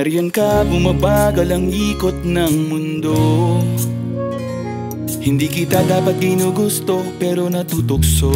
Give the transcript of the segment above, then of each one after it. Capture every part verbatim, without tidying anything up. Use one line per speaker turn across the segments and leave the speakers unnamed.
nariyan ka, bumabagal ang ikot ng mundo. Hindi kita dapat ginugusto, pero natutukso.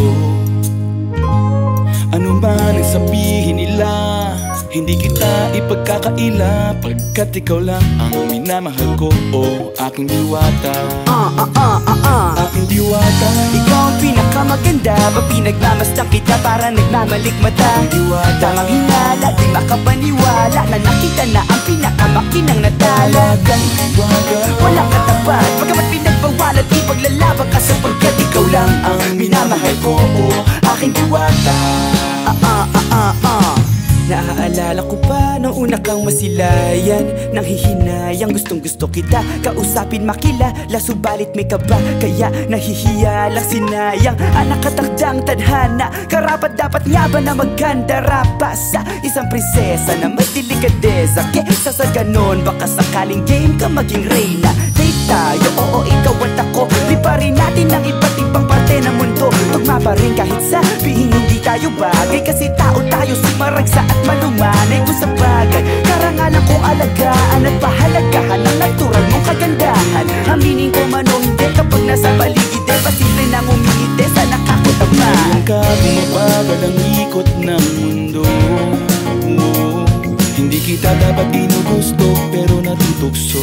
Ano man ang sabihin nila, hindi kita ipagkakaila, pagkat ikaw lang ang minamahal ko, o aking diwata.
Ah, ah, ah, ah, ah.
Aking diwata.
Ikaw ang pinakamaganda, pag pinagmamasdan kita para nagmamalik mata.
Aking diwata.
Tamang hinala, di makapaniwala na nakita na ang pinakamakinang natala.
Talagang diwata.
Walang katapat, pagkamat pinagbawalan, ipaglalaban ka sapagkat ikaw lang ang minamahal ko, o aking diwata. Ah, ah, ah, ah, ah. Naaalala ko pa nung una kang masilayan, nang hihinayang gustong gusto kita kausapin, makilala, subalit may kaba, kaya nahihiya lang sinayang ang nakatakdang tadhana. Karapat dapat nga ba na magkandara pa sa isang prinsesa na may delikadeza? Kesa sa ganon, baka sakaling game ka maging reyna. Date tayo, oo ikaw at ako, liparin natin ang iba't ibang parte ng mundo. Tugma pa rin kahit sabihin hindi tayo bagay, kasi tao tayo, sumaragsa at malumanay. Kung sa bagay, karangalan kong alagaan at pahalagahan ang natural mong kagandahan. Aminin ko man o hindi, kapag nasa paligid eh, pasimple nang umiite sa nakakutama.
Nariyan ka, bumabagal ang ikot ng mundo. Oo, hindi kita dapat ginugusto, pero natutukso.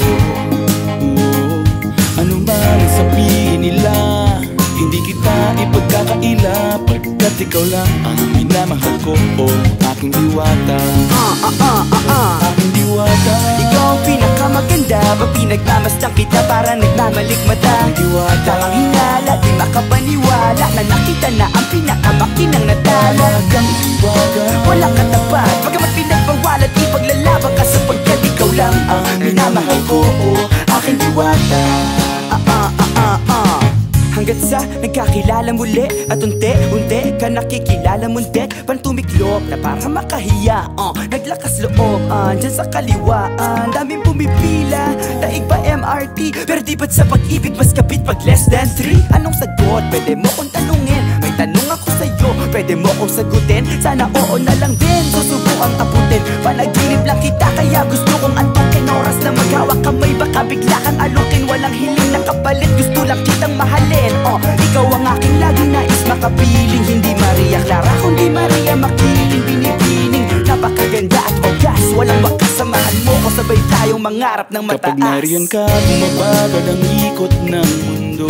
Oo, ano man ang sabihin nila, hindi kita ipagkakaila, pagkat ikaw lang ang minamahal ko, o aking diwata.
Ah, ah, ah, ah, ah.
Aking diwata.
Ikaw ang pinakamaganda, pag pinagmamasdan kita para nagmamalik mata.
Aking diwata.
Tamang hinala, di makapaniwala na nakita na ang pinakamakinang natala.
Talagang diwata.
Walang katapat, pagkamat pinagbawalan, ipaglalaban ka sapagkat ikaw lang ang minamahal ko, o aking diwata. Ah, ah, ah, ah, ah. Hanggat sa nagkakilala muli at unti-unti ka nakikilala mundet, pantumiklop na para makahiya, uh, naglakas loob, uh, dyan sa kaliwaan, daming pumipila, daig pa M R T, pero di ba't sa pag-ibig mas kapit pag less than three? Anong sagot? Pwede mo kong tanungin, may tanong ako sa'yo, pwede mo kong sagutin, sana oo na lang din, susubukang abutin, panaginip lang kita kaya gusto kong antukin, oras na maghawak kamay baka bigla kang alukin, walang hiling na kapalit, gusto lang kitang mahalin. Oh, ikaw ang aking laging nais makapiling, hindi Maria Clara kundi Maria Makiling, binibining napakaganda at ogas, walang wakas, samahan mo ko, sabay tayong mangarap ng mataas.
Kapag nariyan ka, bumabagal ang ikot ng mundo.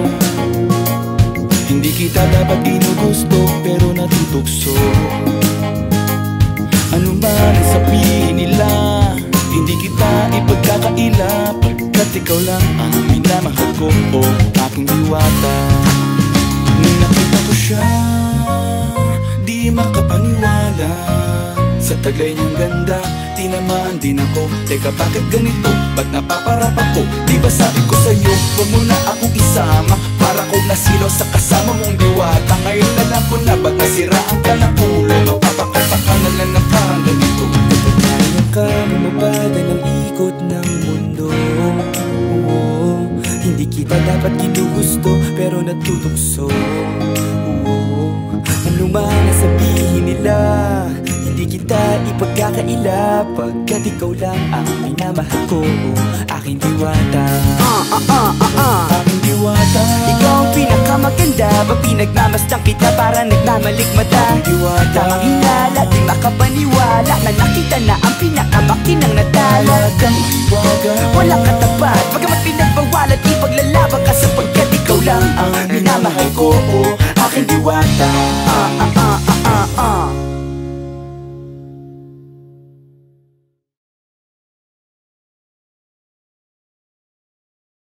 Hindi kita dapat ginugusto, pero natutukso. Ano man ang sabihin nila, hindi kita ipagkakaila, pagkat ikaw lang ang minamahal ko, o aking diwata. Nung nakita ko siya, di makapaniwala, sa taglay niyang ganda, tinamaan din ako. Teka bakit ganito? Ba't napaparap ako? Di ba sabi ko sa'yo, huwag mo na akong isama, para ko nasilaw sa kasama mong diwata. Ngayon alam ko na ba't nasiraan ka ng ulo, mapapakataka na lang na parang ganito.
Nariyan ka, bumabagal ang ikot ng mundo. Oo, hindi kita dapat ginugusto, pero natutukso. Oo, ano man ang sabihin nila, hindi kita ipagkakaila, pagkat ikaw lang ang minamahal ko, aking diwata. Ah, ah, ah, ah, ah.
Aking diwata.
Ikaw ang pinakamaganda, pag pinagmamasdan kita para nagmamalik mata.
Aking diwata.
Tamang hinala, di makapaniwala na nakita na ang pinakamakinang natala.
Talagang diwata.
Walang katapat, pagkamat pinagbawalan, ipaglalaban ka sapagkat ikaw lang ang minamahal ko, o aking diwata. Ah.